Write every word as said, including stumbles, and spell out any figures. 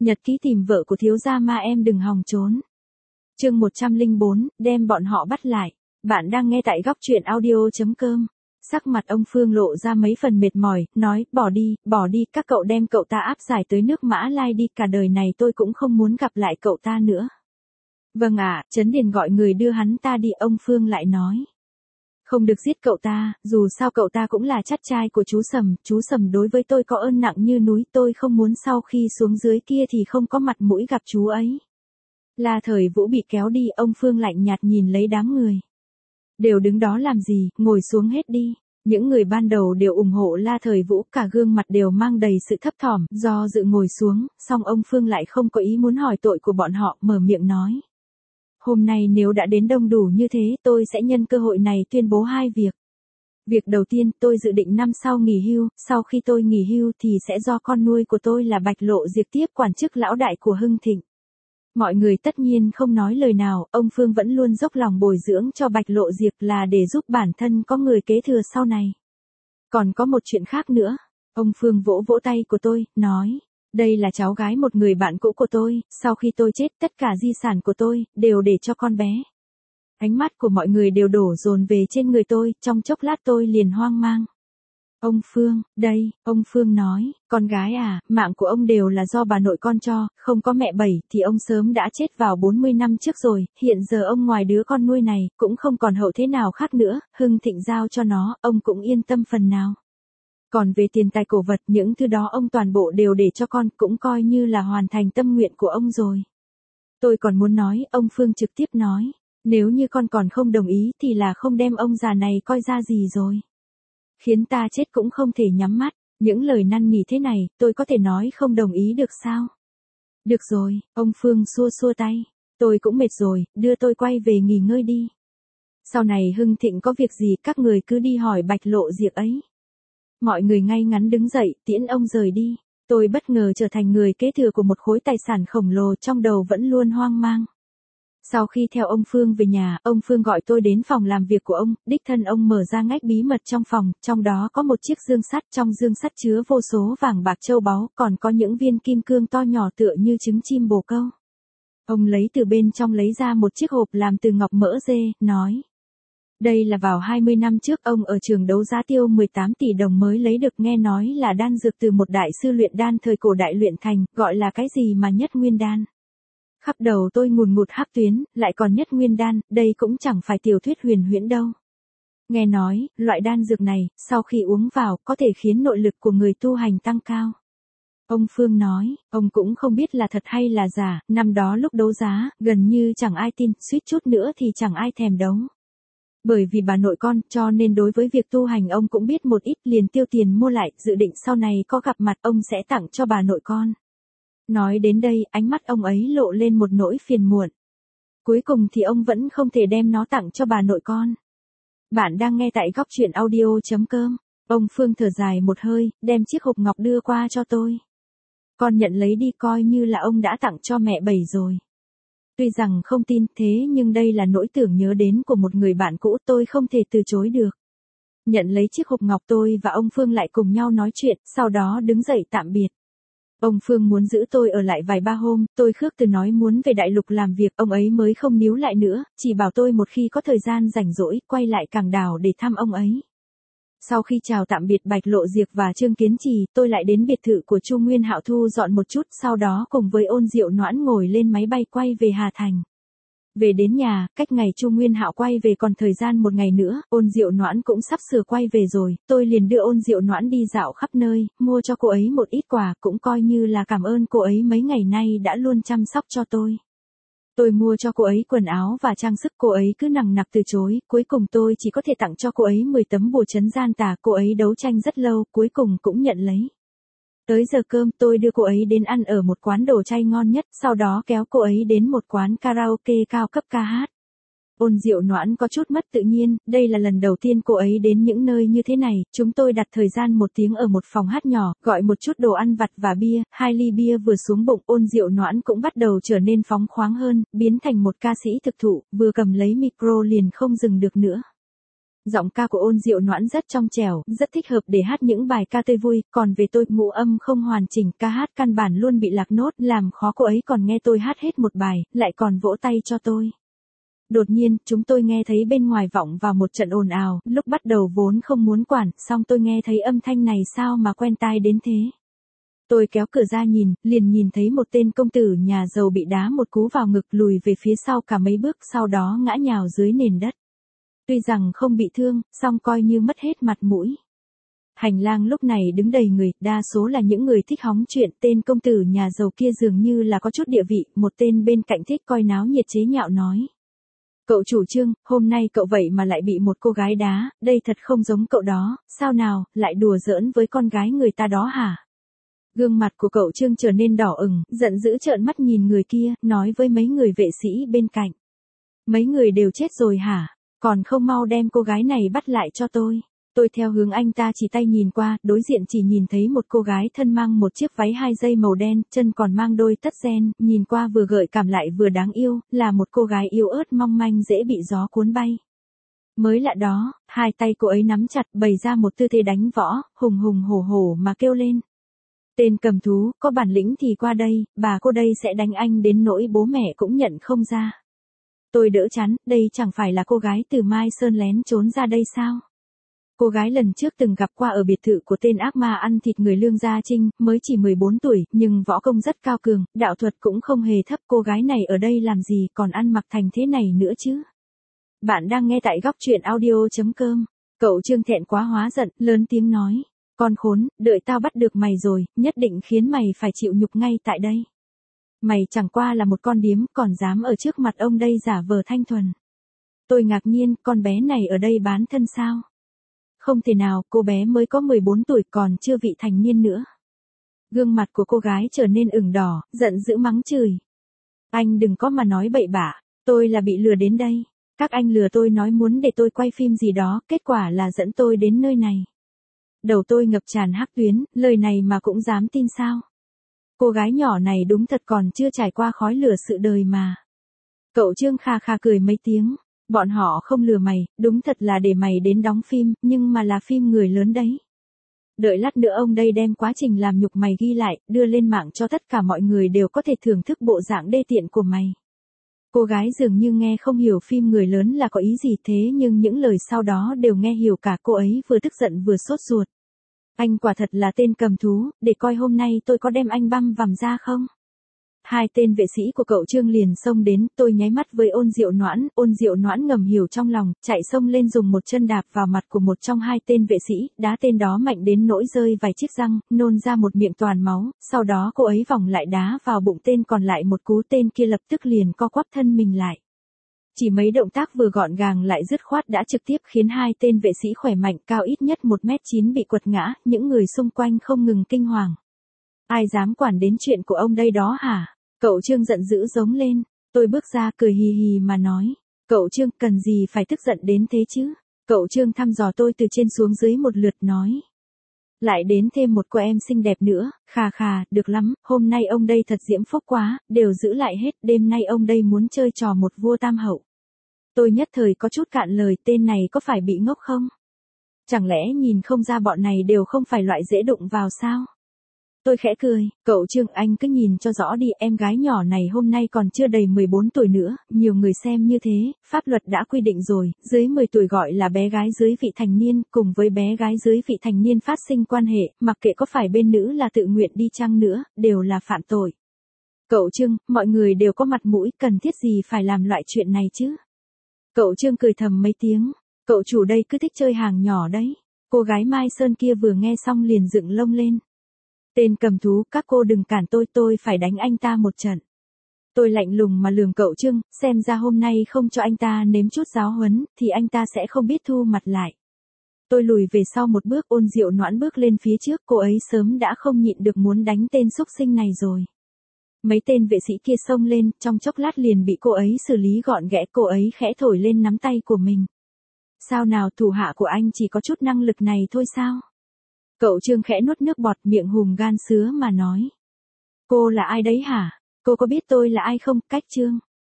Nhật ký tìm vợ của thiếu gia ma em đừng hòng trốn. Chương một trăm lẻ bốn, đem bọn họ bắt lại. Bạn đang nghe tại góc truyện audio chấm com. Sắc mặt ông Phương lộ ra mấy phần mệt mỏi, nói, bỏ đi, bỏ đi, các cậu đem cậu ta áp giải tới nước Mã Lai đi, cả đời này tôi cũng không muốn gặp lại cậu ta nữa. Vâng ạ, Trấn Điền gọi người đưa hắn ta đi, ông Phương lại nói. Không được giết cậu ta, dù sao cậu ta cũng là chắt trai của chú Sầm, chú Sầm đối với tôi có ơn nặng như núi, tôi không muốn sau khi xuống dưới kia thì không có mặt mũi gặp chú ấy. La Thời Vũ bị kéo đi, ông Phương lạnh nhạt nhìn lấy đám người. Đều đứng đó làm gì, ngồi xuống hết đi. Những người ban đầu đều ủng hộ La Thời Vũ, cả gương mặt đều mang đầy sự thấp thỏm, do dự ngồi xuống, song ông Phương lại không có ý muốn hỏi tội của bọn họ, mở miệng nói. Hôm nay nếu đã đến đông đủ như thế, tôi sẽ nhân cơ hội này tuyên bố hai việc. Việc đầu tiên, tôi dự định năm sau nghỉ hưu, sau khi tôi nghỉ hưu thì sẽ do con nuôi của tôi là Bạch Lộ Diệp tiếp quản chức lão đại của Hưng Thịnh. Mọi người tất nhiên không nói lời nào, ông Phương vẫn luôn dốc lòng bồi dưỡng cho Bạch Lộ Diệp là để giúp bản thân có người kế thừa sau này. Còn có một chuyện khác nữa, ông Phương vỗ vỗ tay của tôi, nói. Đây là cháu gái một người bạn cũ của tôi, sau khi tôi chết tất cả di sản của tôi, đều để cho con bé. Ánh mắt của mọi người đều đổ dồn về trên người tôi, trong chốc lát tôi liền hoang mang. Ông Phương, đây, ông Phương nói, con gái à, mạng của ông đều là do bà nội con cho, không có mẹ bảy thì ông sớm đã chết vào bốn mươi năm trước rồi, hiện giờ ông ngoài đứa con nuôi này, cũng không còn hậu thế nào khác nữa, Hưng Thịnh giao cho nó, ông cũng yên tâm phần nào. Còn về tiền tài cổ vật, những thứ đó ông toàn bộ đều để cho con, cũng coi như là hoàn thành tâm nguyện của ông rồi. Tôi còn muốn nói, ông Phương trực tiếp nói, nếu như con còn không đồng ý thì là không đem ông già này coi ra gì rồi. Khiến ta chết cũng không thể nhắm mắt, những lời năn nỉ thế này, tôi có thể nói không đồng ý được sao? Được rồi, ông Phương xua xua tay, tôi cũng mệt rồi, đưa tôi quay về nghỉ ngơi đi. Sau này Hưng Thịnh có việc gì các người cứ đi hỏi Bạch Lộ Diệp ấy. Mọi người ngay ngắn đứng dậy, tiễn ông rời đi. Tôi bất ngờ trở thành người kế thừa của một khối tài sản khổng lồ, trong đầu vẫn luôn hoang mang. Sau khi theo ông Phương về nhà, ông Phương gọi tôi đến phòng làm việc của ông, đích thân ông mở ra ngách bí mật trong phòng, trong đó có một chiếc dương sắt, trong dương sắt chứa vô số vàng bạc châu báu, còn có những viên kim cương to nhỏ tựa như trứng chim bồ câu. Ông lấy từ bên trong lấy ra một chiếc hộp làm từ ngọc mỡ dê, nói. Đây là vào hai mươi năm trước ông ở trường đấu giá tiêu mười tám tỷ đồng mới lấy được, nghe nói là đan dược từ một đại sư luyện đan thời cổ đại luyện thành, gọi là cái gì mà nhất nguyên đan. Khắp đầu tôi ngùn ngụt hắc tuyến, lại còn nhất nguyên đan, đây cũng chẳng phải tiểu thuyết huyền huyễn đâu. Nghe nói, loại đan dược này, sau khi uống vào, có thể khiến nội lực của người tu hành tăng cao. Ông Phương nói, ông cũng không biết là thật hay là giả, năm đó lúc đấu giá, gần như chẳng ai tin, suýt chút nữa thì chẳng ai thèm đấu. Bởi vì bà nội con, cho nên đối với việc tu hành ông cũng biết một ít, liền tiêu tiền mua lại, dự định sau này có gặp mặt ông sẽ tặng cho bà nội con. Nói đến đây, ánh mắt ông ấy lộ lên một nỗi phiền muộn. Cuối cùng thì ông vẫn không thể đem nó tặng cho bà nội con. Bạn đang nghe tại góc truyện audio chấm com. Ông Phương thở dài một hơi, đem chiếc hộp ngọc đưa qua cho tôi. Con nhận lấy đi, coi như là ông đã tặng cho mẹ bảy rồi. Tuy rằng không tin thế nhưng đây là nỗi tưởng nhớ đến của một người bạn cũ, tôi không thể từ chối được. Nhận lấy chiếc hộp ngọc, tôi và ông Phương lại cùng nhau nói chuyện, sau đó đứng dậy tạm biệt. Ông Phương muốn giữ tôi ở lại vài ba hôm, tôi khước từ nói muốn về đại lục làm việc, ông ấy mới không níu lại nữa, chỉ bảo tôi một khi có thời gian rảnh rỗi, quay lại Cảng Đảo để thăm ông ấy. Sau khi chào tạm biệt Bạch Lộ Diệp và Trương Kiến Trì, tôi lại đến biệt thự của Chu Nguyên Hạo thu dọn một chút, sau đó cùng với Ôn Diệu Noãn ngồi lên máy bay quay về Hà Thành. Về đến nhà, cách ngày Chu Nguyên Hạo quay về còn thời gian một ngày nữa, Ôn Diệu Noãn cũng sắp sửa quay về rồi, tôi liền đưa Ôn Diệu Noãn đi dạo khắp nơi, mua cho cô ấy một ít quà, cũng coi như là cảm ơn cô ấy mấy ngày nay đã luôn chăm sóc cho tôi. Tôi mua cho cô ấy quần áo và trang sức, cô ấy cứ nằng nặc từ chối, cuối cùng tôi chỉ có thể tặng cho cô ấy mười tấm bùa trấn gian tà, cô ấy đấu tranh rất lâu, cuối cùng cũng nhận lấy. Tới giờ cơm, tôi đưa cô ấy đến ăn ở một quán đồ chay ngon nhất, sau đó kéo cô ấy đến một quán karaoke cao cấp ca hát. Ôn Diệu Noãn có chút mất tự nhiên, đây là lần đầu tiên cô ấy đến những nơi như thế này, chúng tôi đặt thời gian một tiếng ở một phòng hát nhỏ, gọi một chút đồ ăn vặt và bia, hai ly bia vừa xuống bụng, Ôn Diệu Noãn cũng bắt đầu trở nên phóng khoáng hơn, biến thành một ca sĩ thực thụ, vừa cầm lấy micro liền không dừng được nữa. Giọng ca của Ôn Diệu Noãn rất trong trẻo, rất thích hợp để hát những bài ca tươi vui, còn về tôi, ngũ âm không hoàn chỉnh, ca hát căn bản luôn bị lạc nốt, làm khó cô ấy, còn nghe tôi hát hết một bài, lại còn vỗ tay cho tôi. Đột nhiên, chúng tôi nghe thấy bên ngoài vọng vào một trận ồn ào, lúc bắt đầu vốn không muốn quản, xong tôi nghe thấy âm thanh này sao mà quen tai đến thế. Tôi kéo cửa ra nhìn, liền nhìn thấy một tên công tử nhà giàu bị đá một cú vào ngực, lùi về phía sau cả mấy bước, sau đó ngã nhào dưới nền đất. Tuy rằng không bị thương, song coi như mất hết mặt mũi. Hành lang lúc này đứng đầy người, đa số là những người thích hóng chuyện, tên công tử nhà giàu kia dường như là có chút địa vị, một tên bên cạnh thích coi náo nhiệt chế nhạo nói. Cậu chủ Trương, hôm nay cậu vậy mà lại bị một cô gái đá, đây thật không giống cậu đó, sao nào, lại đùa giỡn với con gái người ta đó hả? Gương mặt của cậu Trương trở nên đỏ ửng, giận dữ trợn mắt nhìn người kia, nói với mấy người vệ sĩ bên cạnh. Mấy người đều chết rồi hả? Còn không mau đem cô gái này bắt lại cho tôi. Tôi theo hướng anh ta chỉ tay nhìn qua, đối diện chỉ nhìn thấy một cô gái thân mang một chiếc váy hai dây màu đen, chân còn mang đôi tất ren, nhìn qua vừa gợi cảm lại vừa đáng yêu, là một cô gái yếu ớt mong manh dễ bị gió cuốn bay. Mới lạ đó, hai tay cô ấy nắm chặt, bày ra một tư thế đánh võ, hùng hùng hổ hổ mà kêu lên. Tên cầm thú, có bản lĩnh thì qua đây, bà cô đây sẽ đánh anh đến nỗi bố mẹ cũng nhận không ra. Tôi đỡ chắn, đây chẳng phải là cô gái từ Mai Sơn lén trốn ra đây sao? Cô gái lần trước từng gặp qua ở biệt thự của tên ác ma ăn thịt người Lương Gia Trinh, mới chỉ mười bốn tuổi, nhưng võ công rất cao cường, đạo thuật cũng không hề thấp. Cô gái này ở đây làm gì còn ăn mặc thành thế này nữa chứ? Bạn đang nghe tại góc truyện audio chấm com. Cậu Trương thẹn quá hóa giận, lớn tiếng nói. Con khốn, đợi tao bắt được mày rồi, nhất định khiến mày phải chịu nhục ngay tại đây. Mày chẳng qua là một con điếm, còn dám ở trước mặt ông đây giả vờ thanh thuần. Tôi ngạc nhiên, con bé này ở đây bán thân sao? Không thể nào, cô bé mới có mười bốn tuổi còn chưa vị thành niên nữa. Gương mặt của cô gái trở nên ửng đỏ, giận dữ mắng chửi. Anh đừng có mà nói bậy bạ, tôi là bị lừa đến đây. Các anh lừa tôi nói muốn để tôi quay phim gì đó, kết quả là dẫn tôi đến nơi này. Đầu tôi ngập tràn hắc tuyến, lời này mà cũng dám tin sao? Cô gái nhỏ này đúng thật còn chưa trải qua khói lửa sự đời mà. Cậu Trương kha kha cười mấy tiếng. Bọn họ không lừa mày, đúng thật là để mày đến đóng phim, nhưng mà là phim người lớn đấy. Đợi lát nữa ông đây đem quá trình làm nhục mày ghi lại, đưa lên mạng cho tất cả mọi người đều có thể thưởng thức bộ dạng đê tiện của mày. Cô gái dường như nghe không hiểu phim người lớn là có ý gì thế, nhưng những lời sau đó đều nghe hiểu cả. Cô ấy vừa tức giận vừa sốt ruột. Anh quả thật là tên cầm thú, để coi hôm nay tôi có đem anh băm vằm ra không? Hai tên vệ sĩ của cậu Trương liền xông đến, tôi nháy mắt với Ôn Diệu Noãn, Ôn Diệu Noãn ngầm hiểu trong lòng, chạy xông lên dùng một chân đạp vào mặt của một trong hai tên vệ sĩ, đá tên đó mạnh đến nỗi rơi vài chiếc răng, nôn ra một miệng toàn máu, sau đó cô ấy vòng lại đá vào bụng tên còn lại một cú, tên kia lập tức liền co quắp thân mình lại. Chỉ mấy động tác vừa gọn gàng lại dứt khoát đã trực tiếp khiến hai tên vệ sĩ khỏe mạnh cao ít nhất một mét chín bị quật ngã, những người xung quanh không ngừng kinh hoàng. Ai dám quản đến chuyện của ông đây đó hả? Cậu Trương giận dữ giống lên. Tôi bước ra cười hì hì mà nói. Cậu Trương cần gì phải tức giận đến thế chứ? Cậu Trương thăm dò tôi từ trên xuống dưới một lượt nói. Lại đến thêm một cô em xinh đẹp nữa, khà khà, được lắm, hôm nay ông đây thật diễm phúc quá, đều giữ lại hết, đêm nay ông đây muốn chơi trò một vua tam hậu. Tôi nhất thời có chút cạn lời, tên này có phải bị ngốc không? Chẳng lẽ nhìn không ra bọn này đều không phải loại dễ đụng vào sao? Tôi khẽ cười, cậu Trương anh cứ nhìn cho rõ đi, em gái nhỏ này hôm nay còn chưa đầy mười bốn tuổi nữa, nhiều người xem như thế, pháp luật đã quy định rồi, dưới mười tuổi gọi là bé gái dưới vị thành niên, cùng với bé gái dưới vị thành niên phát sinh quan hệ, mặc kệ có phải bên nữ là tự nguyện đi chăng nữa, đều là phạm tội. Cậu Trương, mọi người đều có mặt mũi, cần thiết gì phải làm loại chuyện này chứ? Cậu Trương cười thầm mấy tiếng, cậu chủ đây cứ thích chơi hàng nhỏ đấy. Cô gái Mai Sơn kia vừa nghe xong liền dựng lông lên. Tên cầm thú, các cô đừng cản tôi, tôi phải đánh anh ta một trận. Tôi lạnh lùng mà lườm cậu Trương, xem ra hôm nay không cho anh ta nếm chút giáo huấn, thì anh ta sẽ không biết thu mặt lại. Tôi lùi về sau một bước, Ôn Diệu Noãn bước lên phía trước, cô ấy sớm đã không nhịn được muốn đánh tên xúc sinh này rồi. Mấy tên vệ sĩ kia xông lên, trong chốc lát liền bị cô ấy xử lý gọn ghẽ, cô ấy khẽ thổi lên nắm tay của mình. Sao nào, thủ hạ của anh chỉ có chút năng lực này thôi sao? Cậu Trương khẽ nuốt nước bọt, miệng hùm gan sứa mà nói. Cô là ai đấy hả? Cô có biết tôi là ai không? Cách Trương.